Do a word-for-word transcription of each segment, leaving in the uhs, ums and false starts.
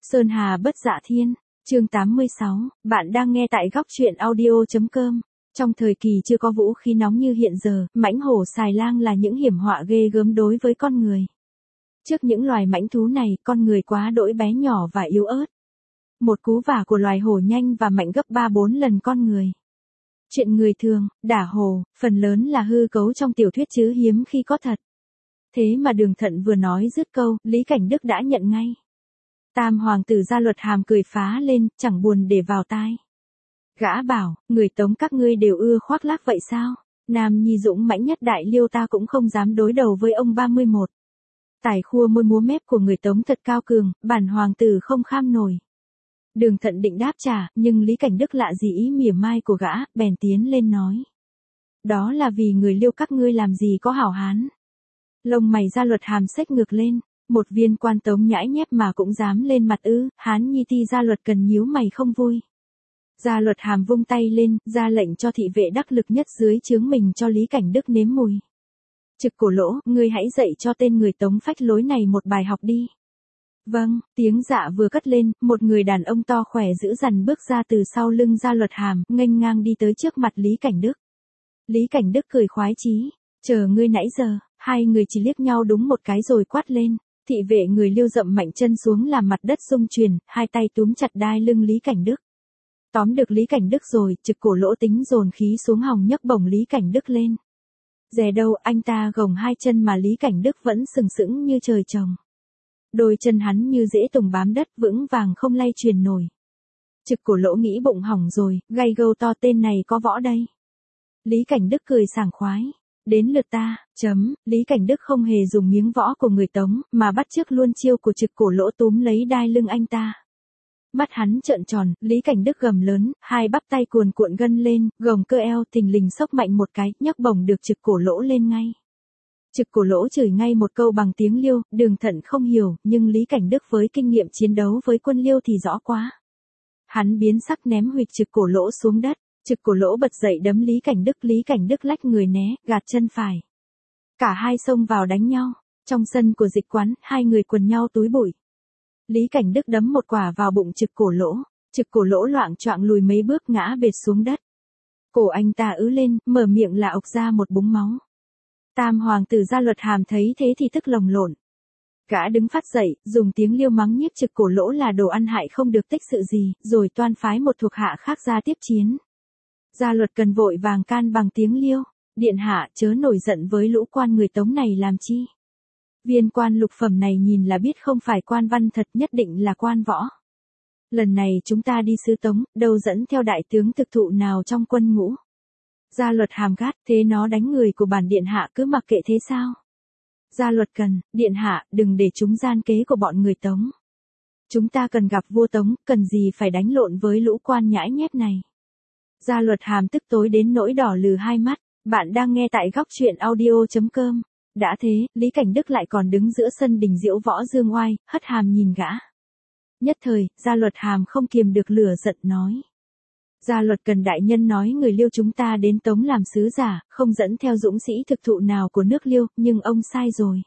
Sơn Hà bất dạ thiên, chương tám mươi sáu, bạn đang nghe tại góc truyện audio.com. Trong thời kỳ chưa có vũ khí nóng như hiện giờ, mãnh hổ xài lang là những hiểm họa ghê gớm đối với con người. Trước những loài mãnh thú này, con người quá đỗi bé nhỏ và yếu ớt. Một cú vả của loài hổ nhanh và mạnh gấp ba bốn lần con người. Chuyện người thường, đả hổ, phần lớn là hư cấu trong tiểu thuyết chứ hiếm khi có thật. Thế mà Đường Thận vừa nói dứt câu, Lý Cảnh Đức đã nhận ngay. Tam hoàng tử Gia Luật Hàm cười phá lên, chẳng buồn để vào tai. Gã bảo, người Tống các ngươi đều ưa khoác lác vậy sao? Nam nhi dũng mãnh nhất đại liêu ta cũng không dám đối đầu với ông ba mươi mốt. Tài khua môi múa mép của người Tống thật cao cường, bản hoàng tử không kham nổi. Đường Thận định đáp trả, nhưng Lý Cảnh Đức lạ gì ý mỉa mai của gã, bèn tiến lên nói. Đó là vì người liêu các ngươi làm gì có hảo hán. Lông mày Gia Luật Hàm xếch ngược lên, một viên quan Tống nhãi nhép mà cũng dám lên mặt ư, hán nhi ti Gia Luật Cần nhíu mày không vui. Gia Luật Hàm vung tay lên, ra lệnh cho thị vệ đắc lực nhất dưới trướng mình cho Lý Cảnh Đức nếm mùi. Trực Cổ Lỗ, ngươi hãy dạy cho tên người Tống phách lối này một bài học đi. Vâng, tiếng dạ vừa cất lên, một người đàn ông to khỏe dữ dằn bước ra từ sau lưng Gia Luật Hàm, nghênh ngang đi tới trước mặt Lý Cảnh Đức. Lý Cảnh Đức cười khoái chí, chờ ngươi nãy giờ, hai người chỉ liếc nhau đúng một cái rồi quát lên. Thị vệ người Liêu dậm mạnh chân xuống làm mặt đất rung chuyển, hai tay túm chặt đai lưng Lý Cảnh Đức. Tóm được Lý Cảnh Đức rồi, Trực Cổ Lỗ tính dồn khí xuống hòng nhấc bổng Lý Cảnh Đức lên. Dè đâu anh ta gồng hai chân mà Lý Cảnh Đức vẫn sừng sững như trời trồng. Đôi chân hắn như dễ tùng bám đất vững vàng không lay truyền nổi. Trực Cổ Lỗ nghĩ bụng hỏng rồi, gay gâu to tên này có võ đây. Lý Cảnh Đức cười sảng khoái. Đến lượt ta, chấm, Lý Cảnh Đức không hề dùng miếng võ của người Tống, mà bắt chước luôn chiêu của Trực Cổ Lỗ túm lấy đai lưng anh ta. Mắt hắn trợn tròn, Lý Cảnh Đức gầm lớn, hai bắp tay cuồn cuộn gân lên, gồng cơ eo thình lình xốc mạnh một cái, nhấc bổng được Trực Cổ Lỗ lên ngay. Trực Cổ Lỗ chửi ngay một câu bằng tiếng Liêu, Đường Thận không hiểu, nhưng Lý Cảnh Đức với kinh nghiệm chiến đấu với quân Liêu thì rõ quá. Hắn biến sắc ném huỵch Trực Cổ Lỗ xuống đất. Trực Cổ Lỗ bật dậy đấm Lý Cảnh Đức, Lý Cảnh Đức lách người né, gạt chân phải. Cả hai xông vào đánh nhau. Trong sân của dịch quán, hai người quần nhau túi bụi. Lý Cảnh Đức đấm một quả vào bụng Trực Cổ Lỗ. Trực Cổ Lỗ loạng choạng lùi mấy bước ngã bệt xuống đất. Cổ anh ta ứ lên, mở miệng là ộc ra một búng máu. Tam hoàng tử Gia Luật Hàm thấy thế thì tức lồng lộn. Gã đứng phát dậy, dùng tiếng Liêu mắng nhiếc Trực Cổ Lỗ là đồ ăn hại không được tích sự gì, rồi toan phái một thuộc hạ khác ra tiếp chiến. Gia Luật Cần vội vàng can bằng tiếng Liêu, điện hạ chớ nổi giận với lũ quan người Tống này làm chi. Viên quan lục phẩm này nhìn là biết không phải quan văn thật, nhất định là quan võ. Lần này chúng ta đi xứ Tống, đâu dẫn theo đại tướng thực thụ nào trong quân ngũ. Gia Luật Hàm gắt, thế nó đánh người của bản điện hạ cứ mặc kệ thế sao? Gia Luật Cần, điện hạ, đừng để chúng gian kế của bọn người Tống. Chúng ta cần gặp vua Tống, cần gì phải đánh lộn với lũ quan nhãi nhép này. Gia Luật Hàm tức tối đến nỗi đỏ lừ hai mắt, bạn đang nghe tại góc truyện audio.com. Đã thế, Lý Cảnh Đức lại còn đứng giữa sân đình diễu võ dương oai, hất hàm nhìn gã. Nhất thời, Gia Luật Hàm không kiềm được lửa giận nói. Gia Luật Cần đại nhân nói người Liêu chúng ta đến Tống làm sứ giả, không dẫn theo dũng sĩ thực thụ nào của nước Liêu, nhưng ông sai rồi.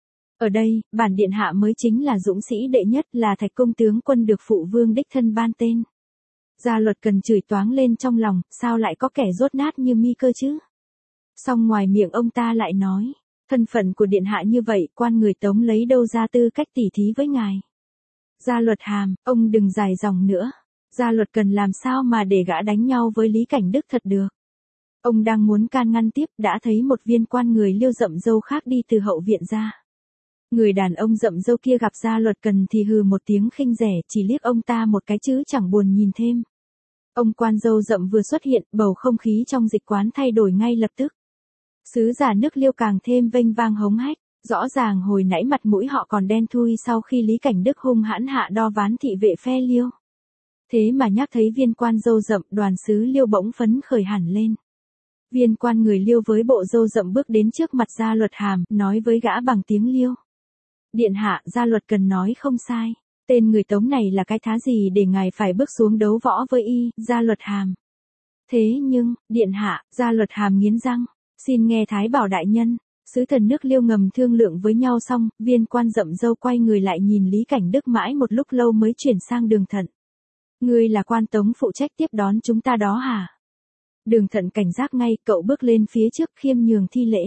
Ở đây, bản điện hạ mới chính là dũng sĩ đệ nhất, là Thạch công tướng quân được phụ vương đích thân ban tên. Gia Luật Cần chửi toáng lên trong lòng, sao lại có kẻ dốt nát như mi cơ chứ? Song ngoài miệng ông ta lại nói, thân phận của điện hạ như vậy, quan người Tống lấy đâu ra tư cách tỉ thí với ngài. Gia Luật Hàm, ông đừng dài dòng nữa. Gia Luật Cần làm sao mà để gã đánh nhau với Lý Cảnh Đức thật được. Ông đang muốn can ngăn tiếp, đã thấy một viên quan người Liêu rậm râu khác đi từ hậu viện ra. Người đàn ông rậm râu kia gặp Gia Luật Cần thì hừ một tiếng khinh rẻ, chỉ liếc ông ta một cái chứ chẳng buồn nhìn thêm. Ông quan râu rậm vừa xuất hiện, bầu không khí trong dịch quán thay đổi ngay lập tức. Sứ giả nước Liêu càng thêm vênh vang hống hách, rõ ràng hồi nãy mặt mũi họ còn đen thui sau khi Lý Cảnh Đức hung hãn hạ đo ván thị vệ phe Liêu. Thế mà nhắc thấy viên quan râu rậm, đoàn sứ Liêu bỗng phấn khởi hẳn lên. Viên quan người Liêu với bộ râu rậm bước đến trước mặt Gia Luật Hàm, nói với gã bằng tiếng Liêu. Điện hạ, Gia Luật Cần nói không sai. Tên người Tống này là cái thá gì để ngài phải bước xuống đấu võ với y, Gia Luật Hàm. Thế nhưng, điện hạ, Gia Luật Hàm nghiến răng. Xin nghe Thái Bảo đại nhân. Sứ thần nước Liêu ngầm thương lượng với nhau xong, viên quan rậm râu quay người lại nhìn Lý Cảnh Đức mãi một lúc lâu mới chuyển sang Đường Thận. Ngươi là quan tống phụ trách tiếp đón chúng ta đó hả? Đường Thận cảnh giác ngay, cậu bước lên phía trước khiêm nhường thi lễ.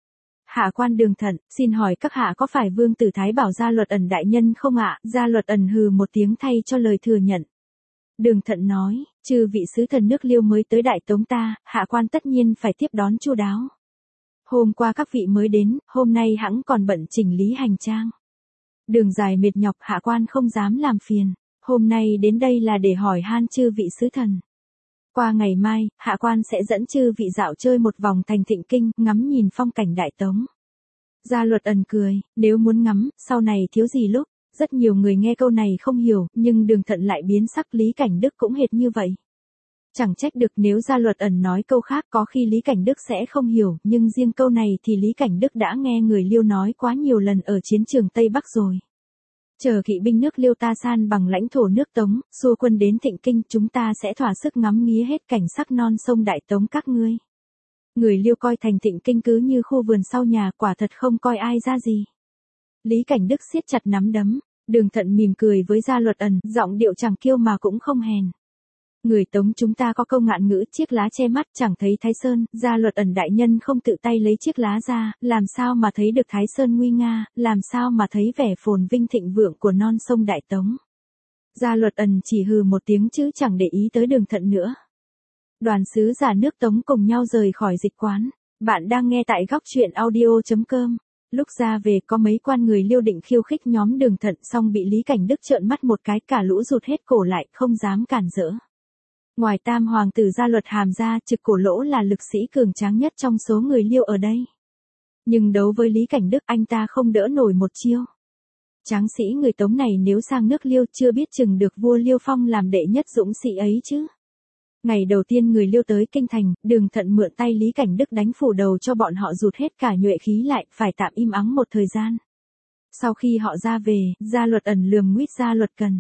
Hạ quan Đường Thận, xin hỏi các hạ có phải Vương Tử Thái Bảo Gia Luật Ẩn đại nhân không ạ? Gia Luật Ẩn hừ một tiếng thay cho lời thừa nhận. Đường Thận nói, chư vị sứ thần nước Liêu mới tới Đại Tống ta, hạ quan tất nhiên phải tiếp đón chu đáo. Hôm qua các vị mới đến, hôm nay hẵng còn bận chỉnh lý hành trang. Đường dài mệt nhọc, hạ quan không dám làm phiền. Hôm nay đến đây là để hỏi han chư vị sứ thần. Qua ngày mai, hạ quan sẽ dẫn chư vị dạo chơi một vòng thành Thịnh Kinh, ngắm nhìn phong cảnh Đại Tống. Gia Luật Ẩn cười, nếu muốn ngắm, sau này thiếu gì lúc. Rất nhiều người nghe câu này không hiểu, nhưng Đường Thận lại biến sắc. Lý Cảnh Đức cũng hệt như vậy. Chẳng trách được nếu Gia Luật Ẩn nói câu khác có khi Lý Cảnh Đức sẽ không hiểu, nhưng riêng câu này thì Lý Cảnh Đức đã nghe người Liêu nói quá nhiều lần ở chiến trường Tây Bắc rồi. Chờ kỵ binh nước Liêu ta san bằng lãnh thổ nước Tống, xua quân đến Thịnh Kinh, chúng ta sẽ thỏa sức ngắm nghía hết cảnh sắc non sông Đại Tống các ngươi. Người Liêu coi thành Thịnh Kinh cứ như khu vườn sau nhà, quả thật không coi ai ra gì. Lý Cảnh Đức siết chặt nắm đấm, Đường Thận mỉm cười với Gia Luật Ẩn, giọng điệu chẳng kiêu mà cũng không hèn. Người Tống chúng ta có câu ngạn ngữ chiếc lá che mắt chẳng thấy Thái Sơn, Gia Luật Ẩn đại nhân không tự tay lấy chiếc lá ra, làm sao mà thấy được Thái Sơn nguy nga, làm sao mà thấy vẻ phồn vinh thịnh vượng của non sông Đại Tống. Gia Luật Ẩn chỉ hừ một tiếng chứ chẳng để ý tới Đường Thận nữa. Đoàn sứ giả nước Tống cùng nhau rời khỏi dịch quán. Bạn đang nghe tại góc truyện audio chấm com. Lúc ra về có mấy quan người Liêu định khiêu khích nhóm Đường Thận xong bị Lý Cảnh Đức trợn mắt một cái, cả lũ rụt hết cổ lại, không dám cản rỡ. Ngoài tam hoàng tử Gia Luật Hàm ra, Trực Cổ Lỗ là lực sĩ cường tráng nhất trong số người Liêu ở đây. Nhưng đấu với Lý Cảnh Đức anh ta không đỡ nổi một chiêu. Tráng sĩ người Tống này nếu sang nước Liêu chưa biết chừng được vua Liêu Phong làm đệ nhất dũng sĩ ấy chứ. Ngày đầu tiên người Liêu tới kinh thành, Đường Thận mượn tay Lý Cảnh Đức đánh phủ đầu cho bọn họ rụt hết cả nhuệ khí lại, phải tạm im ắng một thời gian. Sau khi họ ra về, Gia Luật Ẩn lườm nguýt Gia Luật Cần.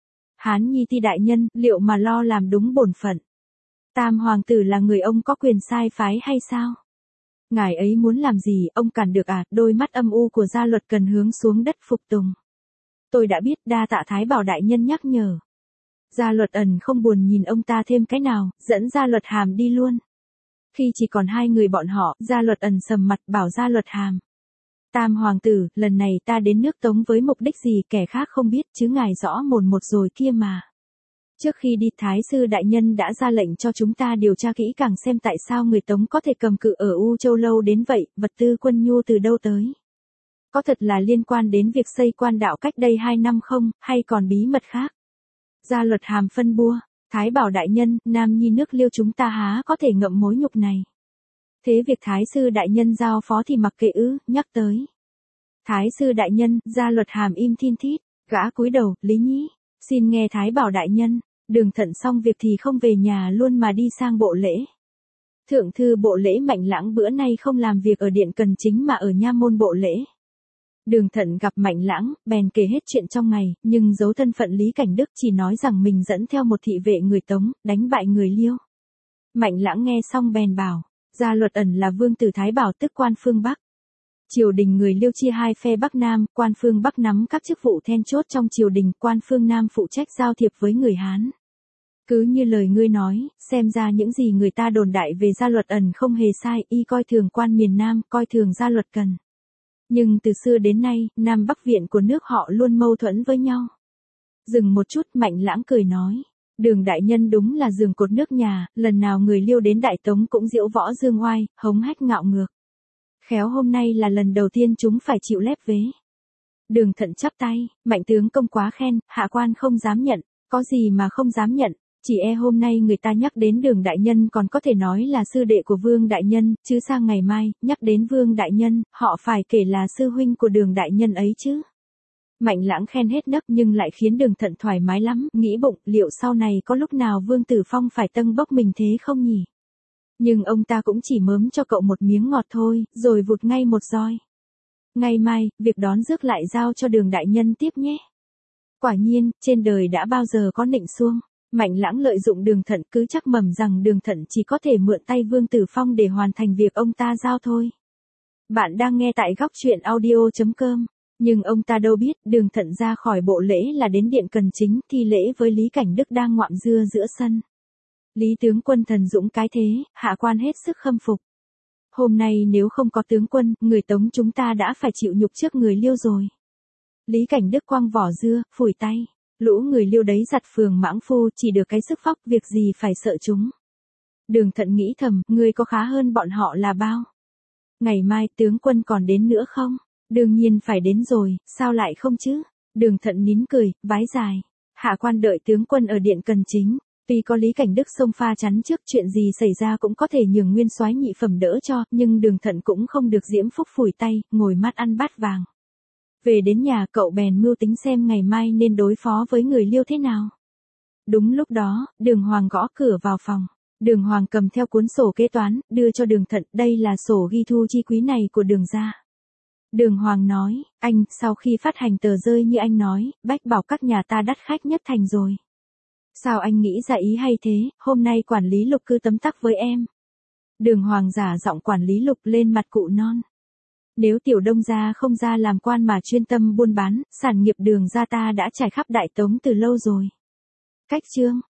Hán Nhi ti đại nhân, liệu mà lo làm đúng bổn phận? Tam hoàng tử là người ông có quyền sai phái hay sao? Ngài ấy muốn làm gì, ông cản được à? Đôi mắt âm u của Gia Luật Cần hướng xuống đất phục tùng. Tôi đã biết, đa tạ Thái Bảo đại nhân nhắc nhở. Gia Luật Ẩn không buồn nhìn ông ta thêm cái nào, dẫn Gia Luật Hàm đi luôn. Khi chỉ còn hai người bọn họ, Gia Luật Ẩn sầm mặt bảo Gia Luật Hàm. Tam hoàng tử, lần này ta đến nước Tống với mục đích gì kẻ khác không biết chứ ngài rõ mồn một rồi kia mà. Trước khi đi Thái sư đại nhân đã ra lệnh cho chúng ta điều tra kỹ càng xem tại sao người Tống có thể cầm cự ở U Châu lâu đến vậy, vật tư quân nhu từ đâu tới. Có thật là liên quan đến việc xây quan đạo cách đây hai năm không, hay còn bí mật khác. Gia Luật Hàm phân bua, Thái Bảo đại nhân, Nam Nhi nước Liêu chúng ta há có thể ngậm mối nhục này. Thế việc Thái sư đại nhân giao phó thì mặc kệ ư, nhắc tới. Thái sư đại nhân, Gia Luật Hàm im thin thít, gã cúi đầu, Lý Nhĩ, xin nghe Thái Bảo đại nhân. Đường Thận xong việc thì không về nhà luôn mà đi sang bộ lễ. Thượng thư bộ lễ Mạnh Lãng bữa nay không làm việc ở điện Cần Chính mà ở nha môn bộ lễ. Đường Thận gặp Mạnh Lãng, bèn kể hết chuyện trong ngày, nhưng giấu thân phận Lý Cảnh Đức, chỉ nói rằng mình dẫn theo một thị vệ người Tống, đánh bại người Liêu. Mạnh Lãng nghe xong bèn bảo, Gia Luật Ẩn là Vương tử Thái Bảo tức quan phương Bắc. Triều đình người Liêu chia hai phe Bắc Nam, quan phương Bắc nắm các chức vụ then chốt trong triều đình, quan phương Nam phụ trách giao thiệp với người Hán. Cứ như lời ngươi nói, xem ra những gì người ta đồn đại về Gia Luật Ẩn không hề sai, y coi thường quan miền Nam, coi thường Gia Luật Cần. Nhưng từ xưa đến nay, Nam Bắc viện của nước họ luôn mâu thuẫn với nhau. Dừng một chút, Mạnh Lãng cười nói, Đường đại nhân đúng là giường cột nước nhà, lần nào người Liêu đến Đại Tống cũng diễu võ dương oai, hống hách ngạo ngược. Khéo hôm nay là lần đầu tiên chúng phải chịu lép vế. Đường Thận chắp tay, Mạnh tướng công quá khen, hạ quan không dám nhận, có gì mà không dám nhận, chỉ e hôm nay người ta nhắc đến Đường đại nhân còn có thể nói là sư đệ của Vương đại nhân, chứ sang ngày mai, nhắc đến Vương đại nhân, họ phải kể là sư huynh của Đường đại nhân ấy chứ. Mạnh Lãng khen hết nấc nhưng lại khiến Đường Thận thoải mái lắm, nghĩ bụng, liệu sau này có lúc nào Vương Tử Phong phải tâng bốc mình thế không nhỉ? Nhưng ông ta cũng chỉ mớm cho cậu một miếng ngọt thôi, rồi vụt ngay một roi. Ngày mai, việc đón rước lại giao cho Đường đại nhân tiếp nhé. Quả nhiên, trên đời đã bao giờ có nịnh xuông. Mạnh Lãng lợi dụng Đường Thận, cứ chắc mầm rằng Đường Thận chỉ có thể mượn tay Vương Tử Phong để hoàn thành việc ông ta giao thôi. Bạn đang nghe tại góc chuyện audio chấm com. Nhưng ông ta đâu biết, Đường Thận ra khỏi bộ lễ là đến điện Cần Chính thi lễ với Lý Cảnh Đức đang ngoạm dưa giữa sân. Lý tướng quân thần dũng cái thế, hạ quan hết sức khâm phục. Hôm nay nếu không có tướng quân, người Tống chúng ta đã phải chịu nhục trước người Liêu rồi. Lý Cảnh Đức quăng vỏ dưa, phủi tay. Lũ người Liêu đấy giặt phường mãng phu chỉ được cái sức phóc, việc gì phải sợ chúng. Đường Thận nghĩ thầm, ngươi có khá hơn bọn họ là bao. Ngày mai tướng quân còn đến nữa không? Đương nhiên phải đến rồi, sao lại không chứ? Đường Thận nín cười, vái dài. Hạ quan đợi tướng quân ở điện Cần Chính. Tuy có Lý Cảnh Đức xông pha chắn trước, chuyện gì xảy ra cũng có thể nhường nguyên soái nhị phẩm đỡ cho, nhưng Đường Thận cũng không được diễm phúc phủi tay, ngồi mắt ăn bát vàng. Về đến nhà cậu bèn mưu tính xem ngày mai nên đối phó với người Liêu thế nào. Đúng lúc đó, Đường Hoàng gõ cửa vào phòng. Đường Hoàng cầm theo cuốn sổ kế toán, đưa cho Đường Thận, đây là sổ ghi thu chi quý này của Đường gia. Đường Hoàng nói, anh, sau khi phát hành tờ rơi như anh nói, bách bảo các nhà ta đắt khách nhất thành rồi. Sao anh nghĩ ra ý hay thế, hôm nay quản lý Lục cứ tấm tắc với em. Đường Hoàng giả giọng quản lý Lục lên mặt cụ non. Nếu tiểu Đông gia không ra làm quan mà chuyên tâm buôn bán, sản nghiệp Đường gia ta đã trải khắp Đại Tống từ lâu rồi. Cách chương